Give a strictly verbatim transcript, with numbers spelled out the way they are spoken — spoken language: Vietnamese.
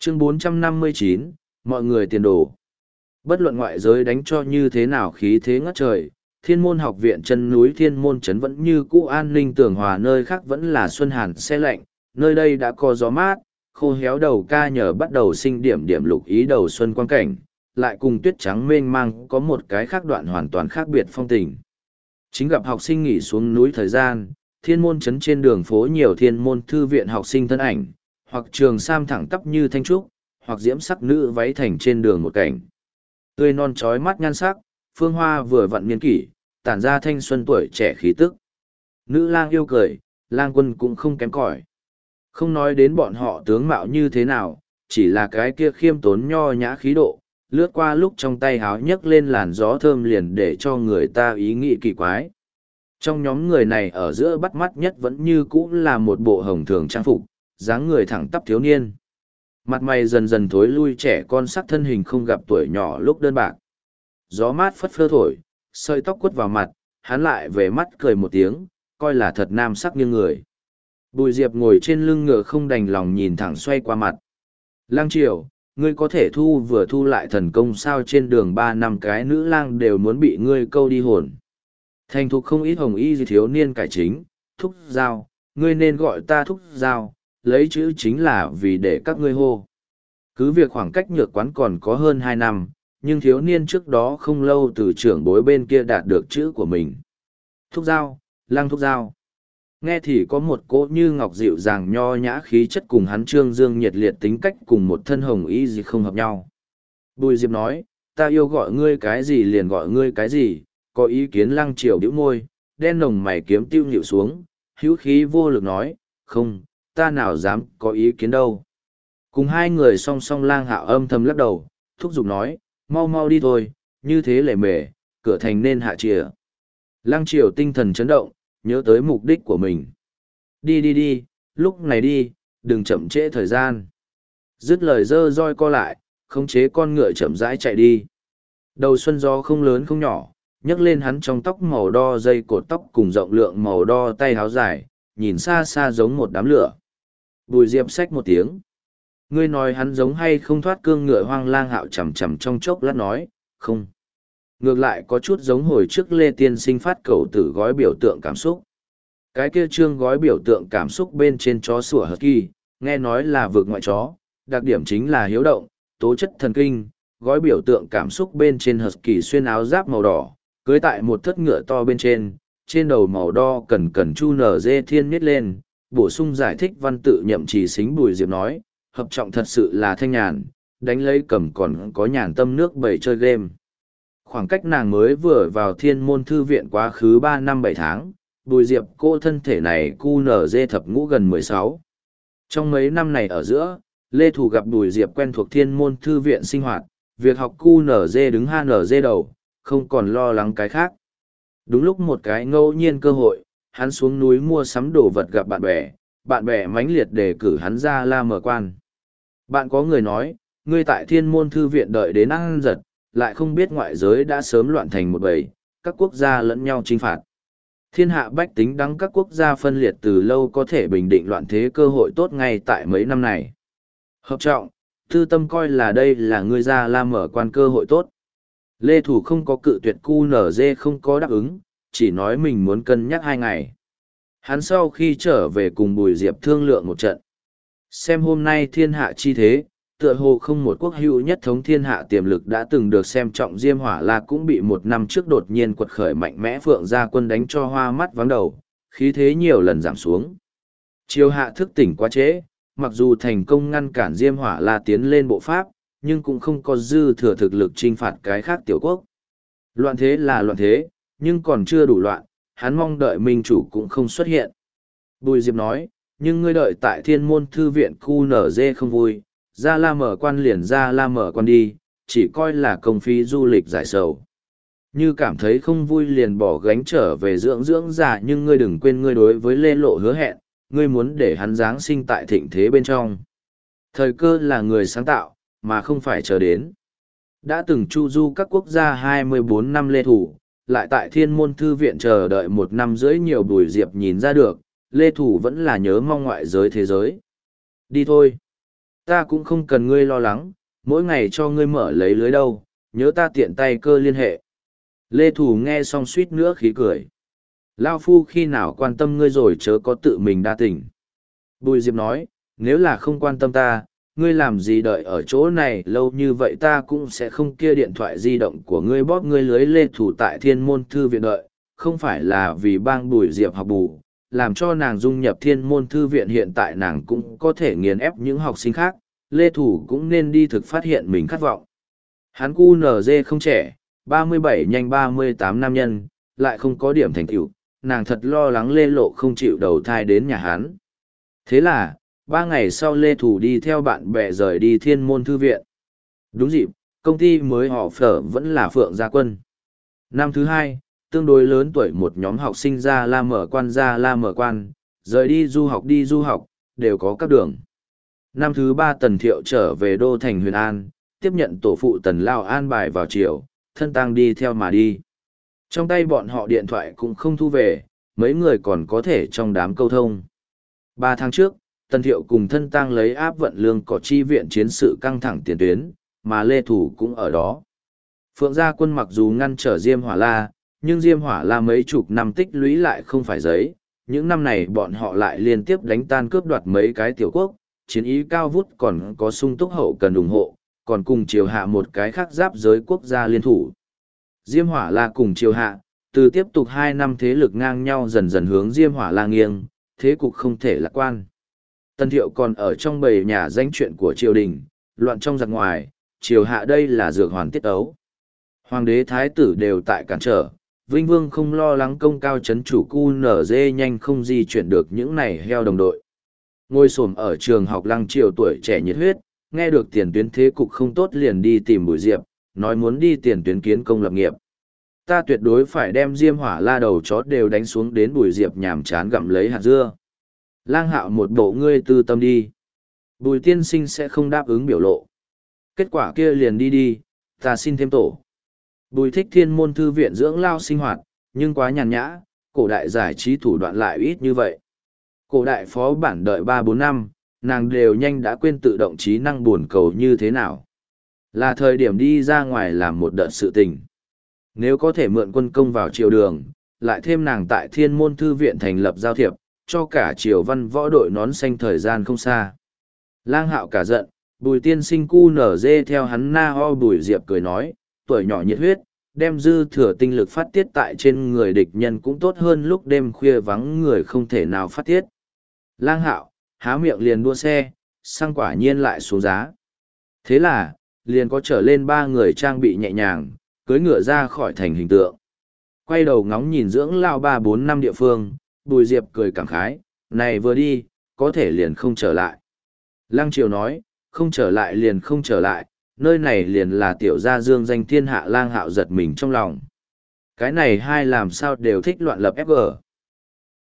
Chương bốn trăm năm mươi chín, mọi người tiền đồ. Bất luận ngoại giới đánh cho như thế nào khí thế ngất trời, thiên môn học viện chân núi thiên môn trấn vẫn như cũ an ninh tường hòa, nơi khác vẫn là xuân hàn se lạnh, nơi đây đã có gió mát, khô héo đầu ca nhờ bắt đầu sinh điểm điểm lục ý đầu xuân quang cảnh, lại cùng tuyết trắng mênh mang có một cái khác đoạn hoàn toàn khác biệt phong tình. Chính gặp học sinh nghỉ xuống núi thời gian, thiên môn trấn trên đường phố nhiều thiên môn thư viện học sinh thân ảnh, hoặc trường sam thẳng tắp như thanh trúc, hoặc diễm sắc nữ váy thành trên đường một cảnh. Tươi non trói mắt nhan sắc, phương hoa vừa vặn niên kỷ, tản ra thanh xuân tuổi trẻ khí tức. Nữ lang yêu cười, lang quân cũng không kém cỏi. Không nói đến bọn họ tướng mạo như thế nào, chỉ là cái kia khiêm tốn nho nhã khí độ, lướt qua lúc trong tay háo nhấc lên làn gió thơm liền để cho người ta ý nghĩ kỳ quái. Trong nhóm người này ở giữa bắt mắt nhất vẫn như cũ là một bộ hồng thường trang phục, dáng người thẳng tắp thiếu niên. Mặt mày dần dần thối lui trẻ con sắc thân hình không gặp tuổi nhỏ lúc đơn bạc. Gió mát phất phơ thổi, sợi tóc quất vào mặt, hắn lại về mắt cười một tiếng, coi là thật nam sắc như người. Bùi Diệp ngồi trên lưng ngựa không đành lòng nhìn thẳng xoay qua mặt. Lang Triều, ngươi có thể thu vừa thu lại thần công sao, trên đường ba năm cái nữ lang đều muốn bị ngươi câu đi hồn. Thành thục không ít hồng y thiếu niên cải chính, thúc giao, ngươi nên gọi ta thúc giao, lấy chữ chính là vì để các ngươi hô. Cứ việc khoảng cách nhược quán còn có hơn hai năm, nhưng thiếu niên trước đó không lâu từ trưởng bối bên kia đạt được chữ của mình. Thúc giao, lang thúc giao. Nghe thì có một cỗ như ngọc dịu dàng nho nhã khí chất cùng hắn trương dương nhiệt liệt tính cách cùng một thân hồng y gì không hợp nhau. Bùi Diệp nói, ta yêu gọi ngươi cái gì liền gọi ngươi cái gì, có ý kiến Lăng Triều bĩu môi, đen nồng mày kiếm tiêu nhịu xuống, hữu khí vô lực nói, không, ta nào dám có ý kiến đâu. Cùng hai người song song Lang Hạo âm thầm lắc đầu, thúc giục nói, mau mau đi thôi, như thế lề mề, cửa thành nên hạ chìa. Lăng Triều tinh thần chấn động, nhớ tới mục đích của mình. Đi đi đi, lúc này đi, đừng chậm trễ thời gian. Dứt lời dơ roi co lại, khống chế con ngựa chậm rãi chạy đi. Đầu xuân gió không lớn không nhỏ, nhấc lên hắn trong tóc màu đo dây cột tóc cùng rộng lượng màu đo tay áo dài, nhìn xa xa giống một đám lửa. Bùi Diệp xách một tiếng. Ngươi nói hắn giống hay không thoát cương ngựa hoang. Lang Hạo chầm chầm trong chốc lát nói, không. Ngược lại có chút giống hồi trước Lê Tiên Sinh phát cầu tử gói biểu tượng cảm xúc. Cái kia trương gói biểu tượng cảm xúc bên trên chó sủa hật kỳ, nghe nói là vượt ngoại chó, đặc điểm chính là hiếu động, tố chất thần kinh, gói biểu tượng cảm xúc bên trên hật kỳ xuyên áo giáp màu đỏ, cưới tại một thất ngựa to bên trên, trên đầu màu đo cần cần chu nở dê thiên miết lên, bổ sung giải thích văn tự nhậm trì xính. Bùi Diệp nói, hợp trọng thật sự là thanh nhàn, đánh lấy cầm còn có nhàn tâm nước bầy chơi game. Khoảng cách nàng mới vừa vào thiên môn thư viện quá khứ ba năm bảy tháng, Bùi Diệp cô thân thể này cu nở dê thập ngũ gần mười sáu. Trong mấy năm này ở giữa, Lê Thủ gặp Bùi Diệp quen thuộc thiên môn thư viện sinh hoạt, việc học cu nở dê đứng ha nở dê đầu, không còn lo lắng cái khác. Đúng lúc một cái ngẫu nhiên cơ hội, hắn xuống núi mua sắm đồ vật gặp bạn bè, bạn bè mãnh liệt đề cử hắn ra La Mở Quan. Bạn có người nói, ngươi tại thiên môn thư viện đợi đến ăn giật, lại không biết ngoại giới đã sớm loạn thành một bầy, các quốc gia lẫn nhau chinh phạt. Thiên hạ bách tính đắng các quốc gia phân liệt từ lâu, có thể bình định loạn thế cơ hội tốt ngay tại mấy năm này. Hợp trọng, tư tâm coi là đây là ngươi ra La Mở Quan cơ hội tốt. Lê Thủ không có cự tuyệt, cu nở dê không có đáp ứng, chỉ nói mình muốn cân nhắc hai ngày. Hắn sau khi trở về cùng Bùi Diệp thương lượng một trận. Xem hôm nay thiên hạ chi thế, tựa hồ không một quốc hữu nhất thống thiên hạ tiềm lực đã từng được xem trọng. Diêm Hỏa La cũng bị một năm trước đột nhiên quật khởi mạnh mẽ Phượng Gia Quân đánh cho hoa mắt vắng đầu, khí thế nhiều lần giảm xuống. Triều hạ thức tỉnh quá trễ, mặc dù thành công ngăn cản Diêm Hỏa La tiến lên bộ pháp, nhưng cũng không có dư thừa thực lực chinh phạt cái khác tiểu quốc. Loạn thế là loạn thế, nhưng còn chưa đủ loạn, hắn mong đợi minh chủ cũng không xuất hiện. Bùi Diệp nói, nhưng ngươi đợi tại thiên môn thư viện cu nở dê không vui, ra La Mở Quan liền ra La Mở Quan đi, chỉ coi là công phí du lịch giải sầu. Như cảm thấy không vui liền bỏ gánh trở về dưỡng dưỡng già, nhưng ngươi đừng quên ngươi đối với Lê Lộ hứa hẹn, ngươi muốn để hắn giáng sinh tại thịnh thế bên trong. Thời cơ là người sáng tạo, mà không phải chờ đến. Đã từng chu du các quốc gia hai mươi bốn năm Lê Thủ, lại tại thiên môn thư viện chờ đợi một năm rưỡi nhiều. Bùi Diệp nhìn ra được, Lê Thủ vẫn là nhớ mong ngoại giới thế giới. Đi thôi. Ta cũng không cần ngươi lo lắng, mỗi ngày cho ngươi mở lấy lưới đâu, nhớ ta tiện tay cơ liên hệ. Lê Thủ nghe xong suýt nữa khí cười. Lao phu khi nào quan tâm ngươi rồi chớ có tự mình đa tình. Bùi Diệp nói, nếu là không quan tâm ta, ngươi làm gì đợi ở chỗ này lâu như vậy ta cũng sẽ không kia điện thoại di động của ngươi bóp ngươi lưới Lê Thủ tại thiên môn thư viện đợi, không phải là vì bang Bùi Diệp học bù, làm cho nàng dung nhập thiên môn thư viện hiện tại nàng cũng có thể nghiền ép những học sinh khác, Lê Thủ cũng nên đi thực phát hiện mình khát vọng. Hắn cu nở dê không trẻ, ba mươi bảy nhanh ba mươi tám nam nhân, lại không có điểm thành tựu, nàng thật lo lắng Lê Lộ không chịu đầu thai đến nhà hắn. Thế là, ba ngày sau Lê Thủ đi theo bạn bè rời đi thiên môn thư viện. Đúng dịp, công ty mới họ phở vẫn là Phượng Gia Quân. Năm thứ hai, tương đối lớn tuổi một nhóm học sinh ra la mở quan ra la mở quan, rời đi du học đi du học, đều có các đường. Năm thứ ba Tần Thiệu trở về đô thành Huyền An, tiếp nhận tổ phụ Tần Lao an bài vào chiều, thân tang đi theo mà đi. Trong tay bọn họ điện thoại cũng không thu về, mấy người còn có thể trong đám câu thông. Ba tháng trước, Tần Thiệu cùng thân tang lấy áp vận lương cỏ chi viện chiến sự căng thẳng tiền tuyến, mà Lê Thủ cũng ở đó. Phượng Gia Quân mặc dù ngăn trở Diêm Hỏa La, nhưng Diêm Hỏa La mấy chục năm tích lũy lại không phải giấy. Những năm này bọn họ lại liên tiếp đánh tan cướp đoạt mấy cái tiểu quốc, chiến ý cao vút còn có sung túc hậu cần ủng hộ, còn cùng triều hạ một cái khác giáp giới quốc gia liên thủ. Diêm Hỏa La cùng triều hạ, từ tiếp tục hai năm thế lực ngang nhau dần dần hướng Diêm Hỏa La nghiêng, thế cục không thể lạc quan. Tần Thiệu còn ở trong bầy nhà danh chuyện của triều đình, loạn trong giặc ngoài, triều hạ đây là dược hoàn tiết ấu. Hoàng đế thái tử đều tại cản trở, Vinh Vương không lo lắng công cao chấn chủ cu nở dê nhanh không di chuyển được những này heo đồng đội. Ngồi xổm ở trường học Lăng Triều tuổi trẻ nhiệt huyết, nghe được tiền tuyến thế cục không tốt liền đi tìm Bùi Diệp, nói muốn đi tiền tuyến kiến công lập nghiệp. Ta tuyệt đối phải đem Diêm Hỏa La đầu chó đều đánh xuống đến Bùi Diệp nhàm chán gặm lấy hạt dưa. Lang Hạo một bộ ngươi tư tâm đi. Bùi tiên sinh sẽ không đáp ứng biểu lộ. Kết quả kia liền đi đi, ta xin thêm tổ. Bùi thích thiên môn thư viện dưỡng lao sinh hoạt, nhưng quá nhàn nhã, cổ đại giải trí thủ đoạn lại ít như vậy. Cổ đại phó bản đợi ba bốn năm, nàng đều nhanh đã quên tự động trí năng buồn cầu như thế nào. Là thời điểm đi ra ngoài làm một đợt sự tình. Nếu có thể mượn quân công vào triều đường, lại thêm nàng tại thiên môn thư viện thành lập giao thiệp, cho cả triều văn võ đội nón xanh thời gian không xa. Lang Hạo cả giận, Bùi tiên sinh cu nở dê theo hắn na ho. Bùi Diệp cười nói, tuổi nhỏ nhiệt huyết, đem dư thừa tinh lực phát tiết tại trên người địch nhân cũng tốt hơn lúc đêm khuya vắng người không thể nào phát tiết. Lang Hạo, há miệng liền đua xe, xăng quả nhiên lại xuống giá. Thế là, liền có trở lên ba người trang bị nhẹ nhàng, cưỡi ngựa ra khỏi thành hình tượng. Quay đầu ngóng nhìn dưỡng lao ba bốn năm địa phương, Bùi Diệp cười cảm khái, này vừa đi, có thể liền không trở lại. Lăng Triều nói, không trở lại liền không trở lại, nơi này liền là tiểu gia dương danh thiên hạ. Lang Hạo giật mình trong lòng. Cái này hai làm sao đều thích loạn lập ép giê.